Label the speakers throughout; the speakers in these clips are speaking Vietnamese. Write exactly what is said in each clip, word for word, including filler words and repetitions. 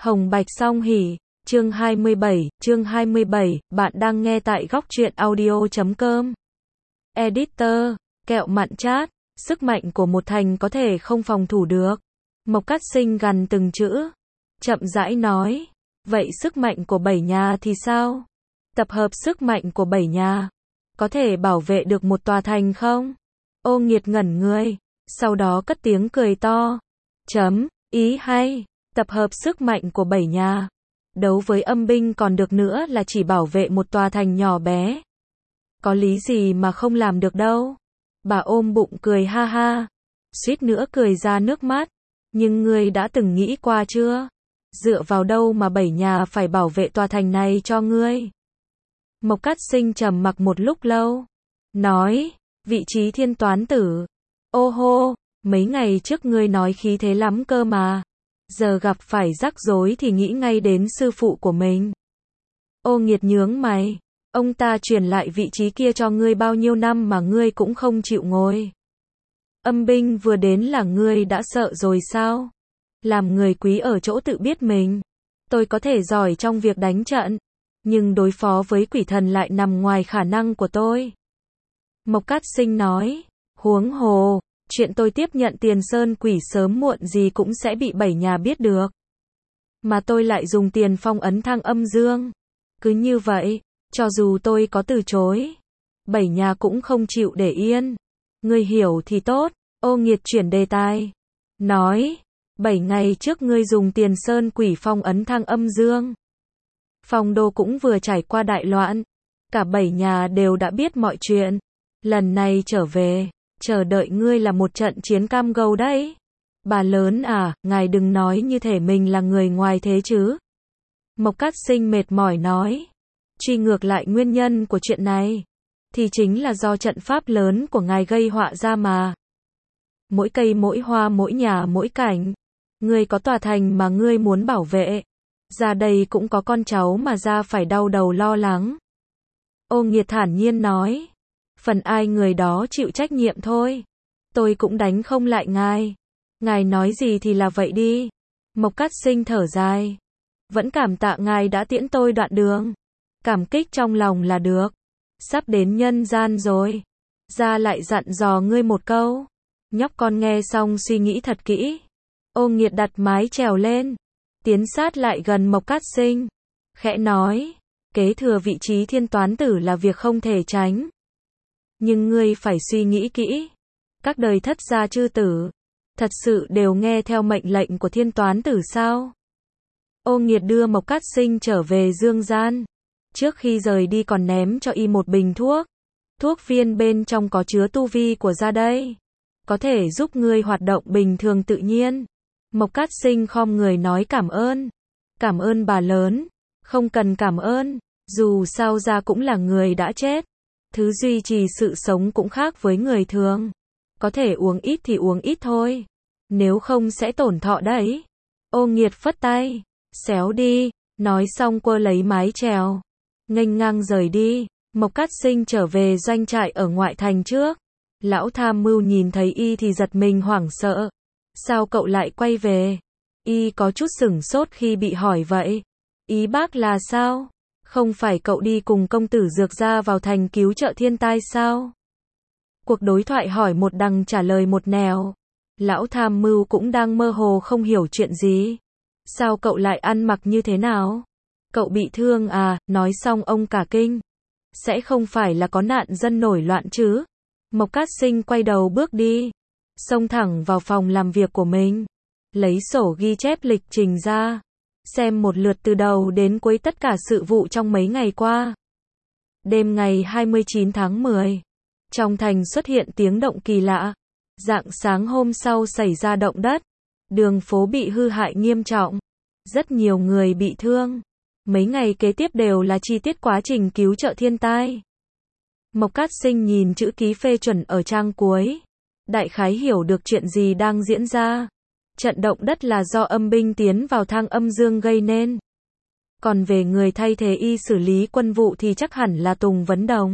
Speaker 1: Hồng Bạch Song Hỷ, chương hai mươi bảy, chương hai mươi bảy, bạn đang nghe tại góc truyện audio chấm com. Editor, kẹo mặn chát, sức mạnh của một thành có thể không phòng thủ được. Mộc Cát Sinh gằn từng chữ, chậm rãi nói, vậy sức mạnh của bảy nhà thì sao? Tập hợp sức mạnh của bảy nhà, có thể bảo vệ được một tòa thành không? Ô Nghiệt ngẩn người, sau đó cất tiếng cười to. Chấm, ý hay, tập hợp sức mạnh của bảy nhà. Đấu với âm binh còn được nữa là chỉ bảo vệ một tòa thành nhỏ bé. Có lý gì mà không làm được đâu. Bà ôm bụng cười ha ha, suýt nữa cười ra nước mắt. Nhưng ngươi đã từng nghĩ qua chưa? Dựa vào đâu mà bảy nhà phải bảo vệ tòa thành này cho ngươi? Mộc Cát Sinh trầm mặc một lúc lâu, nói, vị trí thiên toán tử. Ô hô, mấy ngày trước ngươi nói khí thế lắm cơ mà. Giờ gặp phải rắc rối thì nghĩ ngay đến sư phụ của mình. Ô Nghiệt nhướng mày, ông ta truyền lại vị trí kia cho ngươi bao nhiêu năm mà ngươi cũng không chịu ngồi. Âm binh vừa đến là ngươi đã sợ rồi sao? Làm người quý ở chỗ tự biết mình. Tôi có thể giỏi trong việc đánh trận, nhưng đối phó với quỷ thần lại nằm ngoài khả năng của tôi. Mộc Cát Sinh nói, huống hồ, chuyện tôi tiếp nhận tiền sơn quỷ sớm muộn gì cũng sẽ bị bảy nhà biết được. Mà tôi lại dùng tiền phong ấn Thăng Âm Dương. Cứ như vậy, cho dù tôi có từ chối, bảy nhà cũng không chịu để yên. Ngươi hiểu thì tốt. Ô Nghiệt chuyển đề tài, nói, bảy ngày trước ngươi dùng tiền sơn quỷ phong ấn Thăng Âm Dương. Phong đô cũng vừa trải qua đại loạn, cả bảy nhà đều đã biết mọi chuyện. Lần này trở về, chờ đợi ngươi là một trận chiến cam go đấy. Bà lớn à, ngài đừng nói như thể mình là người ngoài thế chứ. Mộc Cát Sinh mệt mỏi nói, truy ngược lại nguyên nhân của chuyện này, thì chính là do trận pháp lớn của ngài gây họa ra mà. Mỗi cây mỗi hoa mỗi nhà mỗi cảnh, ngươi có tòa thành mà ngươi muốn bảo vệ, ra đây cũng có con cháu mà ra phải đau đầu lo lắng. Ô Nghiệt thản nhiên nói, phần ai người đó chịu trách nhiệm thôi. Tôi cũng đánh không lại ngài. Ngài nói gì thì là vậy đi. Mộc Cát Sinh thở dài, vẫn cảm tạ ngài đã tiễn tôi đoạn đường. Cảm kích trong lòng là được. Sắp đến nhân gian rồi, ra lại dặn dò ngươi một câu. Nhóc con nghe xong suy nghĩ thật kỹ. Ô Nghiệt đặt mái chèo lên, tiến sát lại gần Mộc Cát Sinh, khẽ nói, kế thừa vị trí thiên toán tử là việc không thể tránh. Nhưng ngươi phải suy nghĩ kỹ. Các đời thất gia chư tử, thật sự đều nghe theo mệnh lệnh của thiên toán tử sao? Ô Nghiệt đưa Mộc Cát Sinh trở về dương gian. Trước khi rời đi còn ném cho y một bình thuốc. Thuốc viên bên trong có chứa tu vi của gia đây, có thể giúp ngươi hoạt động bình thường tự nhiên. Mộc Cát Sinh khom người nói cảm ơn. Cảm ơn bà lớn. Không cần cảm ơn, dù sao gia cũng là người đã chết. Thứ duy trì sự sống cũng khác với người thường. Có thể uống ít thì uống ít thôi, nếu không sẽ tổn thọ đấy. Ô Nghiệt phất tay, xéo đi, nói xong quơ lấy mái chèo, nghênh ngang rời đi. Mộc Cát Sinh trở về doanh trại ở ngoại thành trước. Lão tham mưu nhìn thấy y thì giật mình hoảng sợ. Sao cậu lại quay về? Y có chút sửng sốt khi bị hỏi vậy. Ý bác là sao? Không phải cậu đi cùng công tử Dược Gia vào thành cứu trợ thiên tai sao? Cuộc đối thoại hỏi một đằng trả lời một nẻo. Lão tham mưu cũng đang mơ hồ không hiểu chuyện gì. Sao cậu lại ăn mặc như thế nào? Cậu bị thương à? Nói xong ông cả kinh. Sẽ không phải là có nạn dân nổi loạn chứ? Mộc Cát Sinh quay đầu bước đi, xông thẳng vào phòng làm việc của mình, lấy sổ ghi chép lịch trình ra, xem một lượt từ đầu đến cuối tất cả sự vụ trong mấy ngày qua. Đêm ngày hai mươi chín tháng mười, trong thành xuất hiện tiếng động kỳ lạ. Rạng sáng hôm sau xảy ra động đất, đường phố bị hư hại nghiêm trọng, rất nhiều người bị thương. Mấy ngày kế tiếp đều là chi tiết quá trình cứu trợ thiên tai. Mộc Cát Sinh nhìn chữ ký phê chuẩn ở trang cuối, đại khái hiểu được chuyện gì đang diễn ra. Trận động đất là do âm binh tiến vào Thăng Âm Dương gây nên. Còn về người thay thế y xử lý quân vụ thì chắc hẳn là Tùng Vấn Đồng.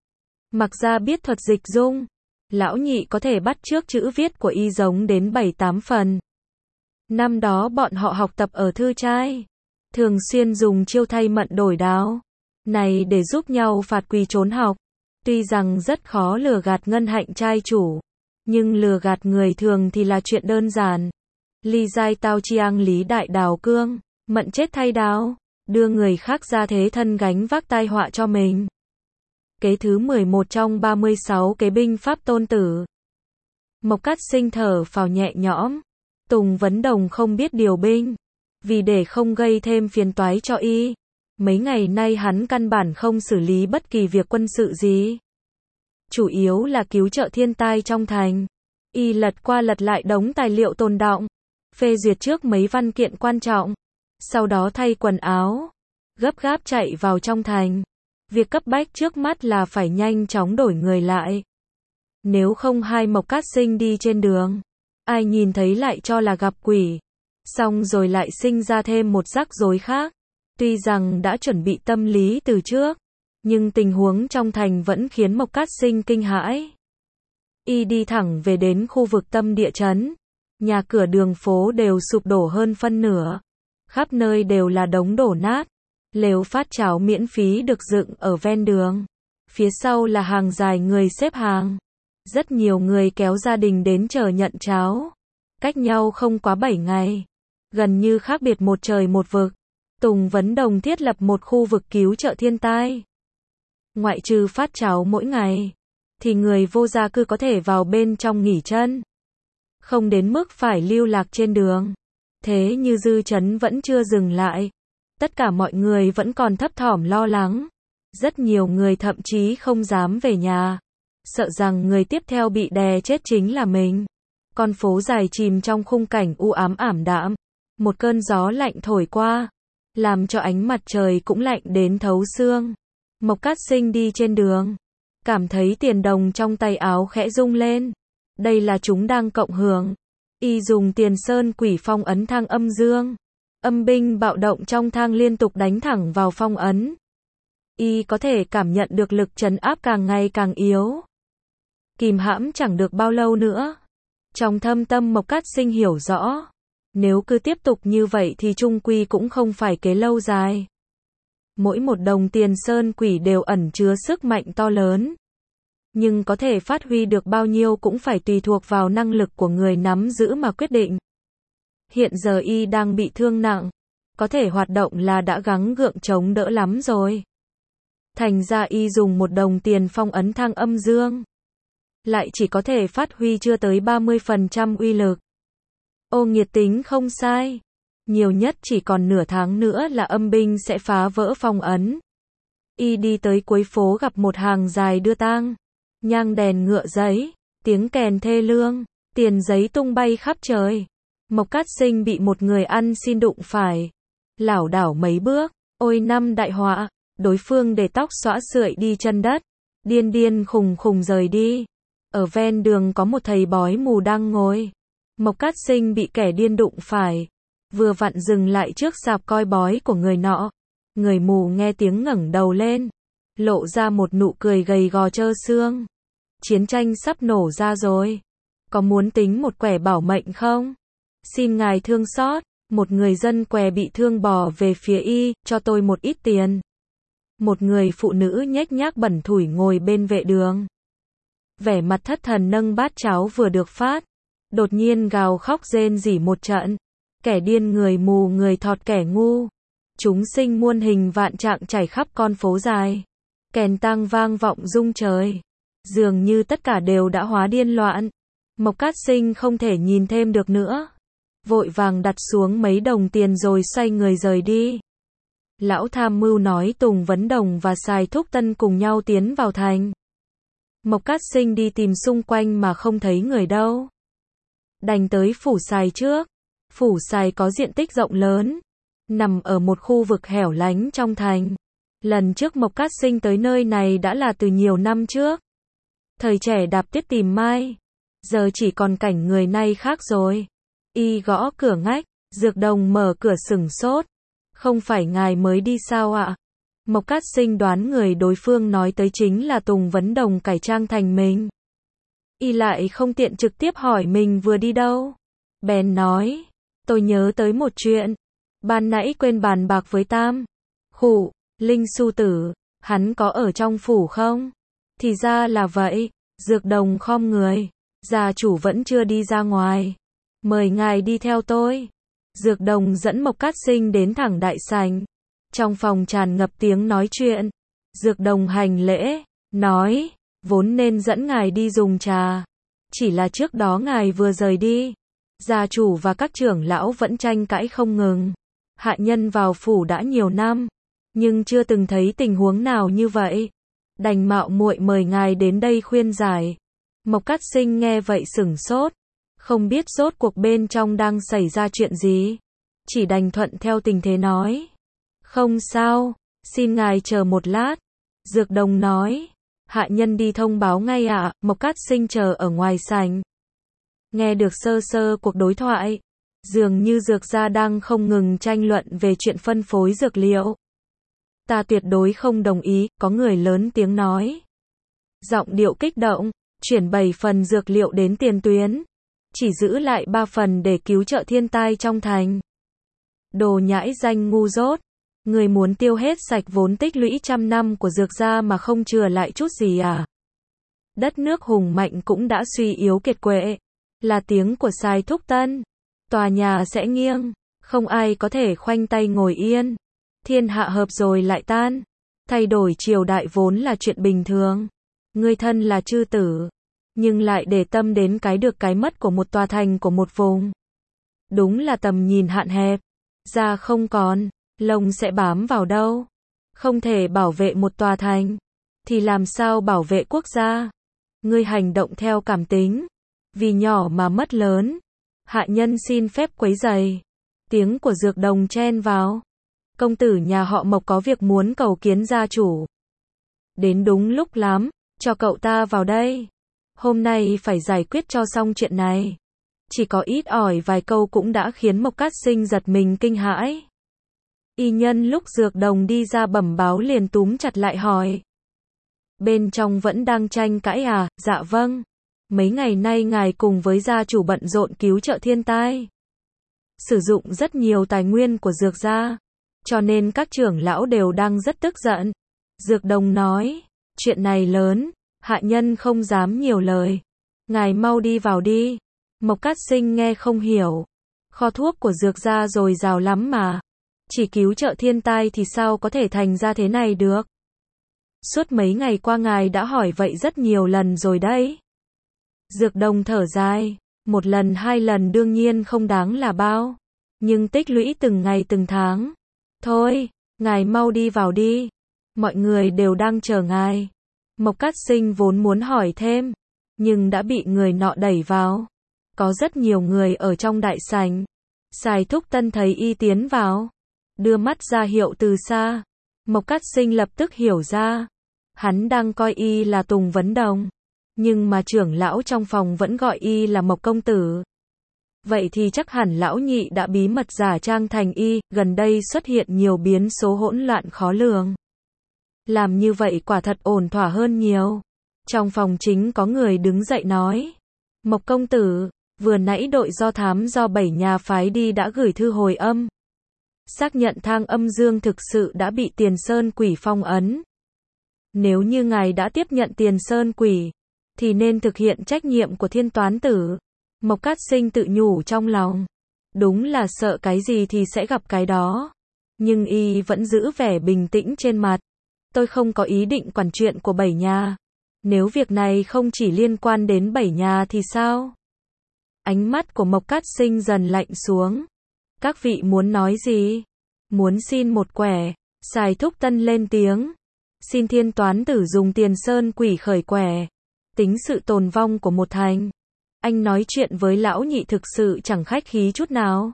Speaker 1: Mặc ra biết thuật dịch dung, lão nhị có thể bắt chước chữ viết của y giống đến bảy tám phần. Năm đó bọn họ học tập ở thư trai, thường xuyên dùng chiêu thay mận đổi đáo này để giúp nhau phạt quỳ trốn học. Tuy rằng rất khó lừa gạt ngân hạnh trai chủ, nhưng lừa gạt người thường thì là chuyện đơn giản. Ly giai tao chiang lý đại đào cương, mận chết thay đáo, đưa người khác ra thế thân gánh vác tai họa cho mình. Kế thứ mười một trong ba mươi sáu kế binh pháp tôn tử. Mộc Cát Sinh thở phào nhẹ nhõm. Tùng Vấn Đồng không biết điều binh, vì để không gây thêm phiền toái cho y. Mấy ngày nay hắn căn bản không xử lý bất kỳ việc quân sự gì. Chủ yếu là cứu trợ thiên tai trong thành. Y lật qua lật lại đống tài liệu tồn đọng, phê duyệt trước mấy văn kiện quan trọng, sau đó thay quần áo, gấp gáp chạy vào trong thành. Việc cấp bách trước mắt là phải nhanh chóng đổi người lại. Nếu không hai Mộc Cát Sinh đi trên đường, ai nhìn thấy lại cho là gặp quỷ, xong rồi lại sinh ra thêm một rắc rối khác. Tuy rằng đã chuẩn bị tâm lý từ trước, nhưng tình huống trong thành vẫn khiến Mộc Cát Sinh kinh hãi. Y đi thẳng về đến khu vực tâm địa chấn, nhà cửa đường phố đều sụp đổ hơn phân nửa, khắp nơi đều là đống đổ nát. Lều phát cháo miễn phí được dựng ở ven đường, phía sau là hàng dài người xếp hàng. Rất nhiều người kéo gia đình đến chờ nhận cháo, cách nhau không quá bảy ngày, gần như khác biệt một trời một vực. Tùng Vấn Đồng thiết lập một khu vực cứu trợ thiên tai. Ngoại trừ phát cháo mỗi ngày, thì người vô gia cư có thể vào bên trong nghỉ chân, không đến mức phải lưu lạc trên đường. Thế như dư chấn vẫn chưa dừng lại, tất cả mọi người vẫn còn thấp thỏm lo lắng. Rất nhiều người thậm chí không dám về nhà, sợ rằng người tiếp theo bị đè chết chính là mình. Con phố dài chìm trong khung cảnh u ám ảm đạm. Một cơn gió lạnh thổi qua, làm cho ánh mặt trời cũng lạnh đến thấu xương. Mộc Cát Sinh đi trên đường, cảm thấy tiền đồng trong tay áo khẽ rung lên. Đây là chúng đang cộng hưởng. Y dùng tiền sơn quỷ phong ấn thang âm dương. Âm binh bạo động trong thang liên tục đánh thẳng vào phong ấn. Y có thể cảm nhận được lực trấn áp càng ngày càng yếu. Kìm hãm chẳng được bao lâu nữa. Trong thâm tâm Mộc Cát Sinh hiểu rõ, nếu cứ tiếp tục như vậy thì chung quy cũng không phải kế lâu dài. Mỗi một đồng tiền sơn quỷ đều ẩn chứa sức mạnh to lớn, nhưng có thể phát huy được bao nhiêu cũng phải tùy thuộc vào năng lực của người nắm giữ mà quyết định. Hiện giờ y đang bị thương nặng, có thể hoạt động là đã gắng gượng chống đỡ lắm rồi. Thành ra y dùng một đồng tiền phong ấn thang âm dương, lại chỉ có thể phát huy chưa tới ba mươi phần trăm uy lực. Ô Nghiệt tính không sai, nhiều nhất chỉ còn nửa tháng nữa là âm binh sẽ phá vỡ phong ấn. Y đi tới cuối phố gặp một hàng dài đưa tang, nhang đèn ngựa giấy, tiếng kèn thê lương, tiền giấy tung bay khắp trời. Mộc Cát Sinh bị một người ăn xin đụng phải, lảo đảo mấy bước, ôi năm đại họa, đối phương để tóc xõa sượi đi chân đất, điên điên khùng khùng rời đi. Ở ven đường có một thầy bói mù đang ngồi. Mộc Cát Sinh bị kẻ điên đụng phải, vừa vặn dừng lại trước sạp coi bói của người nọ. Người mù nghe tiếng ngẩng đầu lên, lộ ra một nụ cười gầy gò trơ xương. Chiến tranh sắp nổ ra rồi, có muốn tính một quẻ bảo mệnh không? Xin ngài thương xót. Một người dân què bị thương bò về phía y, cho tôi một ít tiền. Một người phụ nữ nhếch nhác bẩn thủi ngồi bên vệ đường, vẻ mặt thất thần nâng bát cháo vừa được phát, đột nhiên gào khóc rên rỉ một trận. Kẻ điên người mù người thọt kẻ ngu, chúng sinh muôn hình vạn trạng chảy khắp con phố dài. Kèn tang vang vọng rung trời, dường như tất cả đều đã hóa điên loạn. Mộc Cát Sinh không thể nhìn thêm được nữa, vội vàng đặt xuống mấy đồng tiền rồi xoay người rời đi. Lão tham mưu nói Tùng Vấn Đồng và Sài Thúc Tân cùng nhau tiến vào thành. Mộc Cát Sinh đi tìm xung quanh mà không thấy người đâu, đành tới phủ Sài trước. Phủ Sài có diện tích rộng lớn, nằm ở một khu vực hẻo lánh trong thành. Lần trước Mộc Cát Sinh tới nơi này đã là từ nhiều năm trước. Thời trẻ đạp tuyết tìm mai, giờ chỉ còn cảnh người nay khác rồi. Y gõ cửa ngách, Dược Đồng mở cửa sửng sốt. Không phải ngài mới đi sao ạ? Mộc Cát Sinh đoán người đối phương nói tới chính là Tùng Vấn Đồng cải trang thành mình. Y lại không tiện trực tiếp hỏi mình vừa đi đâu, bèn nói, Tôi nhớ tới một chuyện. Ban nãy quên bàn bạc với Tam. Khụ, Linh Su Tử, hắn có ở trong phủ không? Thì ra là vậy. Dược Đồng khom người. Gia chủ vẫn chưa đi ra ngoài. Mời ngài đi theo tôi. Dược Đồng dẫn Mộc Cát Sinh đến thẳng đại sảnh. Trong phòng tràn ngập tiếng nói chuyện. Dược Đồng hành lễ, nói, vốn nên dẫn ngài đi dùng trà. Chỉ là trước đó ngài vừa rời đi. Gia chủ và các trưởng lão vẫn tranh cãi không ngừng. Hạ nhân vào phủ đã nhiều năm, nhưng chưa từng thấy tình huống nào như vậy. Đành mạo muội mời ngài đến đây khuyên giải. Mộc Cát Sinh nghe vậy sửng sốt, không biết rốt cuộc bên trong đang xảy ra chuyện gì. Chỉ đành thuận theo tình thế nói. Không sao, xin ngài chờ một lát. Dược Đồng nói. Hạ nhân đi thông báo ngay ạ. À. Mộc Cát Sinh chờ ở ngoài sảnh. Nghe được sơ sơ cuộc đối thoại. Dường như dược gia đang không ngừng tranh luận về chuyện phân phối dược liệu. Ta tuyệt đối không đồng ý, có người lớn tiếng nói. Giọng điệu kích động, chuyển bảy phần dược liệu đến tiền tuyến. Chỉ giữ lại ba phần để cứu trợ thiên tai trong thành. Đồ nhãi danh ngu dốt. Người muốn tiêu hết sạch vốn tích lũy trăm năm của dược gia mà không chừa lại chút gì à? Đất nước hùng mạnh cũng đã suy yếu kiệt quệ. Là tiếng của Sai Thúc Tân. Tòa nhà sẽ nghiêng. Không ai có thể khoanh tay ngồi yên. Thiên hạ hợp rồi lại tan. Thay đổi triều đại vốn là chuyện bình thường. Người thân là chư tử. Nhưng lại để tâm đến cái được cái mất của một tòa thành của một vùng. Đúng là tầm nhìn hạn hẹp. Da không còn, lông sẽ bám vào đâu. Không thể bảo vệ một tòa thành. Thì làm sao bảo vệ quốc gia? Ngươi hành động theo cảm tính. Vì nhỏ mà mất lớn. Hạ nhân xin phép quấy rầy. Tiếng của Dược Đồng chen vào. Công tử nhà họ Mộc có việc muốn cầu kiến gia chủ. Đến đúng lúc lắm, cho cậu ta vào đây. Hôm nay phải giải quyết cho xong chuyện này. Chỉ có ít ỏi vài câu cũng đã khiến Mộc Cát Sinh giật mình kinh hãi. Y nhân lúc Dược Đồng đi ra bẩm báo liền túm chặt lại hỏi. Bên trong vẫn đang tranh cãi à? Dạ vâng. Mấy ngày nay ngài cùng với gia chủ bận rộn cứu trợ thiên tai. Sử dụng rất nhiều tài nguyên của dược gia. Cho nên các trưởng lão đều đang rất tức giận. Dược Đồng nói. Chuyện này lớn. Hạ nhân không dám nhiều lời. Ngài mau đi vào đi. Mộc Cát Sinh nghe không hiểu. Kho thuốc của dược gia dồi dào lắm mà. Chỉ cứu trợ thiên tai thì sao có thể thành ra thế này được. Suốt mấy ngày qua ngài đã hỏi vậy rất nhiều lần rồi đấy. Dược Đồng thở dài. Một lần hai lần đương nhiên không đáng là bao. Nhưng tích lũy từng ngày từng tháng. Thôi, ngài mau đi vào đi. Mọi người đều đang chờ ngài. Mộc Cát Sinh vốn muốn hỏi thêm. Nhưng đã bị người nọ đẩy vào. Có rất nhiều người ở trong đại sảnh. Sai Thúc Tân thấy y tiến vào. Đưa mắt ra hiệu từ xa. Mộc Cát Sinh lập tức hiểu ra. Hắn đang coi y là Tùng Vấn Đồng. Nhưng mà trưởng lão trong phòng vẫn gọi y là Mộc Công Tử. Vậy thì chắc hẳn lão nhị đã bí mật giả trang thành y, gần đây xuất hiện nhiều biến số hỗn loạn khó lường. Làm như vậy quả thật ổn thỏa hơn nhiều. Trong phòng chính có người đứng dậy nói. Mộc Công Tử, vừa nãy đội do thám do bảy nhà phái đi đã gửi thư hồi âm. Xác nhận Thang Âm Dương thực sự đã bị Tiền Sơn Quỷ phong ấn. Nếu như ngài đã tiếp nhận Tiền Sơn Quỷ, thì nên thực hiện trách nhiệm của Thiên Toán Tử. Mộc Cát Sinh tự nhủ trong lòng. Đúng là sợ cái gì thì sẽ gặp cái đó. Nhưng y vẫn giữ vẻ bình tĩnh trên mặt. Tôi không có ý định quản chuyện của bảy nhà. Nếu việc này không chỉ liên quan đến bảy nhà thì sao? Ánh mắt của Mộc Cát Sinh dần lạnh xuống. Các vị muốn nói gì? Muốn xin một quẻ. Sai Thúc Tân lên tiếng. Xin Thiên Toán Tử dùng Tiền Sơn Quỷ khởi quẻ. Tính sự tồn vong của một thành. Anh nói chuyện với lão nhị thực sự chẳng khách khí chút nào.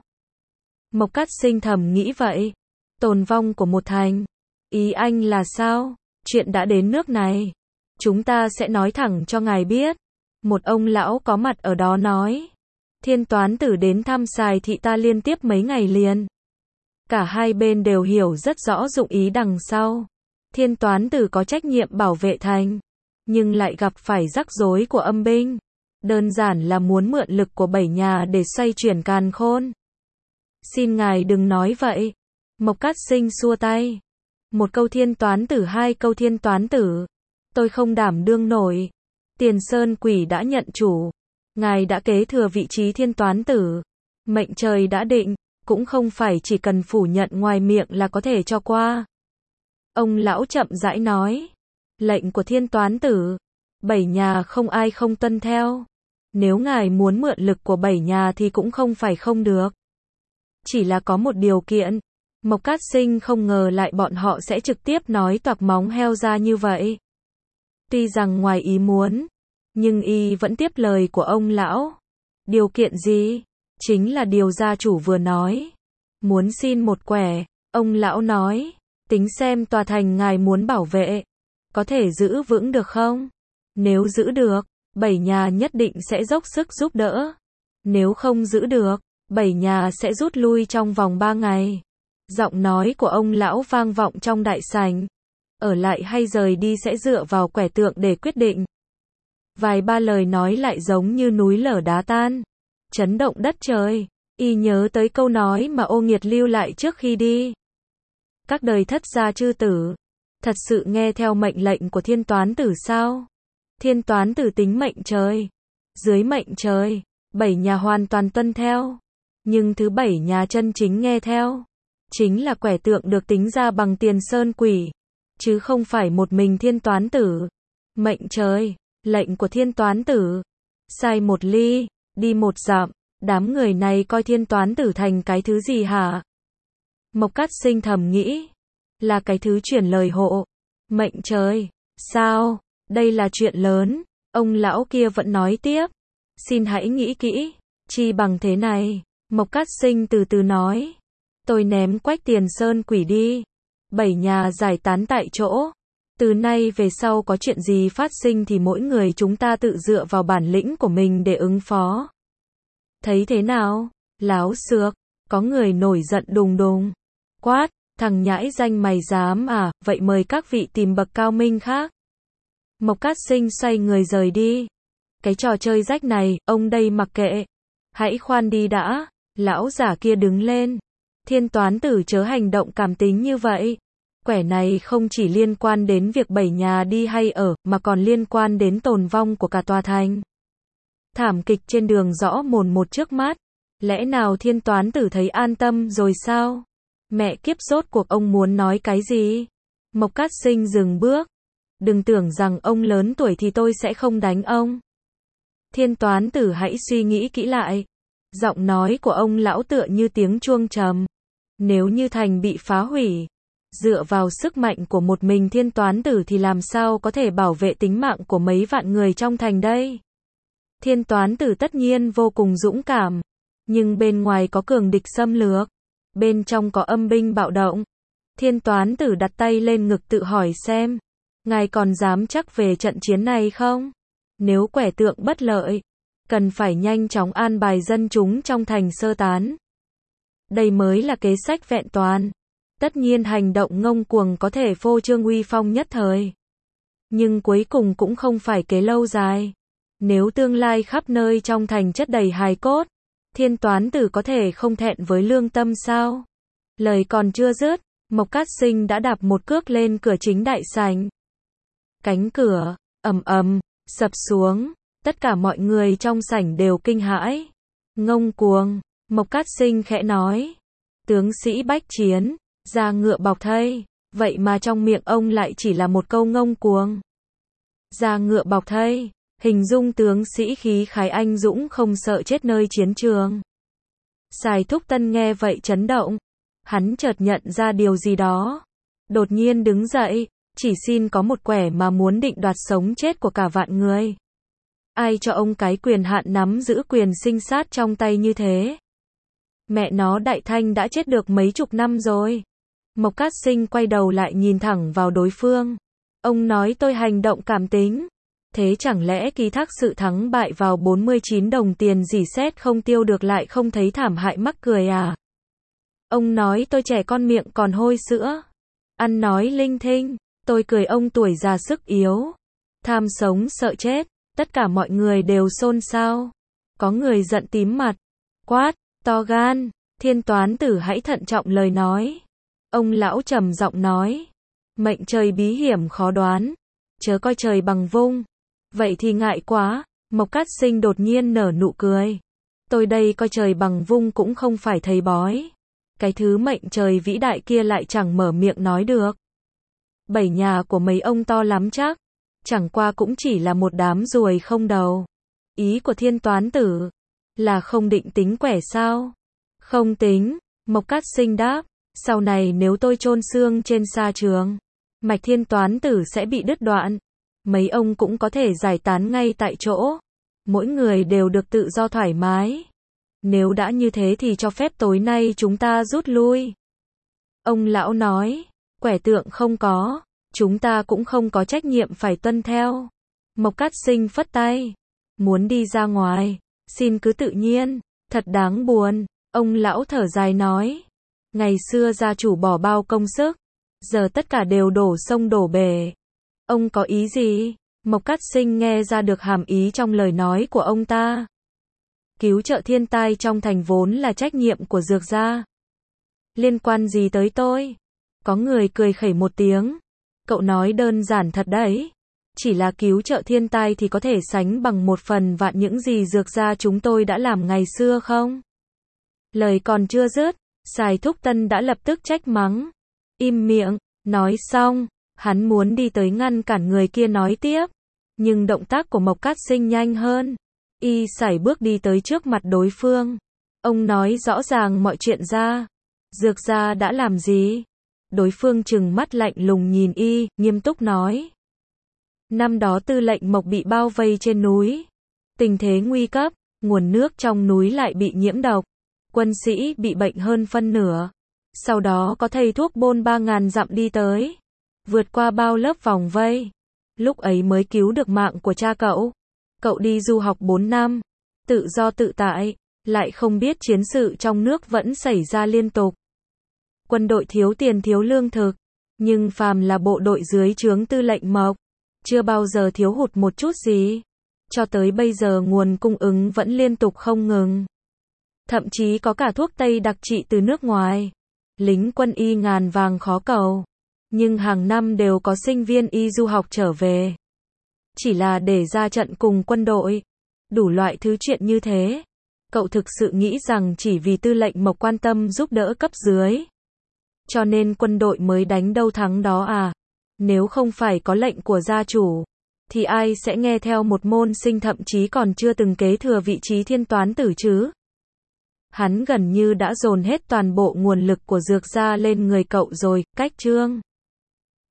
Speaker 1: Mộc Cát Sinh thầm nghĩ vậy. Tồn vong của một thành. Ý anh là sao? Chuyện đã đến nước này. Chúng ta sẽ nói thẳng cho ngài biết. Một ông lão có mặt ở đó nói. Thiên Toán Tử đến thăm Sài thị ta liên tiếp mấy ngày liền. Cả hai bên đều hiểu rất rõ dụng ý đằng sau. Thiên Toán Tử có trách nhiệm bảo vệ thành. Nhưng lại gặp phải rắc rối của âm binh. Đơn giản là muốn mượn lực của bảy nhà để xoay chuyển càn khôn. Xin ngài đừng nói vậy. Mộc Cát Sinh xua tay. Một câu thiên toán tử, hai câu thiên toán tử. Tôi không đảm đương nổi. Tiền Sơn Quỷ đã nhận chủ. Ngài đã kế thừa vị trí thiên toán tử. Mệnh trời đã định, cũng không phải chỉ cần phủ nhận ngoài miệng là có thể cho qua. Ông lão chậm rãi nói. Lệnh của thiên toán tử. Bảy nhà không ai không tuân theo. Nếu ngài muốn mượn lực của bảy nhà thì cũng không phải không được. Chỉ là có một điều kiện. Mộc Cát Sinh không ngờ lại bọn họ sẽ trực tiếp nói toạc móng heo ra như vậy. Tuy rằng ngoài ý muốn, nhưng y vẫn tiếp lời của ông lão. Điều kiện gì? Chính là điều gia chủ vừa nói. Muốn xin một quẻ, ông lão nói, tính xem tòa thành ngài muốn bảo vệ, có thể giữ vững được không? Nếu giữ được, bảy nhà nhất định sẽ dốc sức giúp đỡ. Nếu không giữ được, bảy nhà sẽ rút lui trong vòng ba ngày. Giọng nói của ông lão vang vọng trong đại sảnh. Ở lại hay rời đi sẽ dựa vào quẻ tượng để quyết định. Vài ba lời nói lại giống như núi lở đá tan. Chấn động đất trời. Y nhớ tới câu nói mà Ô Nghiệt lưu lại trước khi đi. Các đời thất gia chư tử, thật sự nghe theo mệnh lệnh của thiên toán tử sao? Thiên toán tử tính mệnh trời. Dưới mệnh trời, bảy nhà hoàn toàn tuân theo. Nhưng thứ bảy nhà chân chính nghe theo, chính là quẻ tượng được tính ra bằng Tiền Sơn Quỷ, chứ không phải một mình thiên toán tử. Mệnh trời, lệnh của thiên toán tử. Sai một ly, đi một dặm. Đám người này coi thiên toán tử thành cái thứ gì hả? Mộc Cát Sinh thầm nghĩ. Là cái thứ chuyển lời hộ. Mệnh trời. Sao? Đây là chuyện lớn. Ông lão kia vẫn nói tiếp. Xin hãy nghĩ kỹ. Chi bằng thế này. Mộc Cát Sinh từ từ nói. Tôi ném Quách Tiền Sơn Quỷ đi. Bảy nhà giải tán tại chỗ. Từ nay về sau có chuyện gì phát sinh thì mỗi người chúng ta tự dựa vào bản lĩnh của mình để ứng phó. Thấy thế nào? Láo xược. Có người nổi giận đùng đùng. Quát, thằng nhãi danh mày dám à, vậy mời các vị tìm bậc cao minh khác. Mộc Cát Sinh xoay người rời đi. Cái trò chơi rách này, ông đây mặc kệ. Hãy khoan đi đã. Lão giả kia đứng lên. Thiên toán tử chớ hành động cảm tính như vậy. Quẻ này không chỉ liên quan đến việc bảy nhà đi hay ở, mà còn liên quan đến tồn vong của cả tòa thành. Thảm kịch trên đường rõ mồn một trước mắt. Lẽ nào thiên toán tử thấy an tâm rồi sao? Mẹ kiếp, rốt cuộc ông muốn nói cái gì? Mộc Cát Sinh dừng bước. Đừng tưởng rằng ông lớn tuổi thì tôi sẽ không đánh ông. Thiên toán tử hãy suy nghĩ kỹ lại. Giọng nói của ông lão tựa như tiếng chuông trầm. Nếu như thành bị phá hủy, dựa vào sức mạnh của một mình thiên toán tử thì làm sao có thể bảo vệ tính mạng của mấy vạn người trong thành đây? Thiên toán tử tất nhiên vô cùng dũng cảm, nhưng bên ngoài có cường địch xâm lược, bên trong có âm binh bạo động. Thiên toán tử đặt tay lên ngực tự hỏi xem, ngài còn dám chắc về trận chiến này không? Nếu quẻ tượng bất lợi, cần phải nhanh chóng an bài dân chúng trong thành sơ tán. Đây mới là kế sách vẹn toàn. Tất nhiên hành động ngông cuồng có thể phô trương uy phong nhất thời, nhưng cuối cùng cũng không phải kế lâu dài. Nếu tương lai khắp nơi trong thành chất đầy hài cốt, thiên toán tử có thể không thẹn với lương tâm sao? Lời còn chưa dứt, Mộc Cát Sinh đã đạp một cước lên cửa chính đại sảnh. Cánh cửa, ầm ầm, sập xuống, tất cả mọi người trong sảnh đều kinh hãi. Ngông cuồng, Mộc Cát Sinh khẽ nói. Tướng sĩ bách chiến, ra ngựa bọc thây, vậy mà trong miệng ông lại chỉ là một câu ngông cuồng. Ra ngựa bọc thây, hình dung tướng sĩ khí khái anh dũng không sợ chết nơi chiến trường. Sài Thúc Tân nghe vậy chấn động. Hắn chợt nhận ra điều gì đó. Đột nhiên đứng dậy, chỉ xin có một quẻ mà muốn định đoạt sống chết của cả vạn người. Ai cho ông cái quyền hạn nắm giữ quyền sinh sát trong tay như thế? Mẹ nó, Đại Thanh đã chết được mấy chục năm rồi. Mộc Cát Sinh quay đầu lại nhìn thẳng vào đối phương. Ông nói tôi hành động cảm tính. Thế chẳng lẽ ký thác sự thắng bại vào bốn mươi chín đồng tiền dỉ xét không tiêu được lại không thấy thảm hại mắc cười à? Ông nói tôi trẻ con miệng còn hôi sữa. Ăn nói linh thinh. Tôi cười ông tuổi già sức yếu. Tham sống sợ chết. Tất cả mọi người đều xôn xao. Có người giận tím mặt. Quát, to gan. Thiên toán tử hãy thận trọng lời nói. Ông lão trầm giọng nói. Mệnh trời bí hiểm khó đoán. Chớ coi trời bằng vung. Vậy thì ngại quá. Mộc Cát Sinh đột nhiên nở nụ cười. Tôi đây coi trời bằng vung cũng không phải thầy bói. Cái thứ mệnh trời vĩ đại kia lại chẳng mở miệng nói được. Bảy nhà của mấy ông to lắm chắc. Chẳng qua cũng chỉ là một đám ruồi không đầu. Ý của thiên toán tử là không định tính quẻ sao? Không tính, Mộc Cát Sinh đáp. Sau này nếu tôi chôn xương trên sa trường, mạch thiên toán tử sẽ bị đứt đoạn. Mấy ông cũng có thể giải tán ngay tại chỗ. Mỗi người đều được tự do thoải mái. Nếu đã như thế thì cho phép tối nay chúng ta rút lui. Ông lão nói, quẻ tượng không có, chúng ta cũng không có trách nhiệm phải tuân theo. Mộc Cát Sinh phất tay, muốn đi ra ngoài, xin cứ tự nhiên, thật đáng buồn. Ông lão thở dài nói, ngày xưa gia chủ bỏ bao công sức, giờ tất cả đều đổ sông đổ bể. Ông có ý gì? Mộc Cát Sinh nghe ra được hàm ý trong lời nói của ông ta. Cứu trợ thiên tai trong thành vốn là trách nhiệm của Dược gia. Liên quan gì tới tôi? Có người cười khẩy một tiếng. Cậu nói đơn giản thật đấy. Chỉ là cứu trợ thiên tai thì có thể sánh bằng một phần vạn những gì Dược gia chúng tôi đã làm ngày xưa không? Lời còn chưa dứt, Sài Thúc Tân đã lập tức trách mắng. Im miệng, nói xong, hắn muốn đi tới ngăn cản người kia nói tiếp. Nhưng động tác của Mộc Cát Sinh nhanh hơn. Y sải bước đi tới trước mặt đối phương. Ông nói rõ ràng mọi chuyện ra. Dược gia đã làm gì? Đối phương trừng mắt lạnh lùng nhìn Y, nghiêm túc nói. Năm đó tư lệnh Mộc bị bao vây trên núi. Tình thế nguy cấp, nguồn nước trong núi lại bị nhiễm độc. Quân sĩ bị bệnh hơn phân nửa. Sau đó có thầy thuốc bôn ba ngàn dặm đi tới. Vượt qua bao lớp vòng vây. Lúc ấy mới cứu được mạng của cha cậu. Cậu đi du học bốn năm. Tự do tự tại. Lại không biết chiến sự trong nước vẫn xảy ra liên tục. Quân đội thiếu tiền thiếu lương thực. Nhưng phàm là bộ đội dưới trướng tư lệnh Mộc, chưa bao giờ thiếu hụt một chút gì. Cho tới bây giờ nguồn cung ứng vẫn liên tục không ngừng. Thậm chí có cả thuốc tây đặc trị từ nước ngoài. Lính quân y ngàn vàng khó cầu. Nhưng hàng năm đều có sinh viên y du học trở về. Chỉ là để ra trận cùng quân đội. Đủ loại thứ chuyện như thế. Cậu thực sự nghĩ rằng chỉ vì tư lệnh Mộc quan tâm giúp đỡ cấp dưới, cho nên quân đội mới đánh đâu thắng đó à? Nếu không phải có lệnh của gia chủ, thì ai sẽ nghe theo một môn sinh thậm chí còn chưa từng kế thừa vị trí thiên toán tử chứ? Hắn gần như đã dồn hết toàn bộ nguồn lực của Dược gia lên người cậu rồi, cách trương.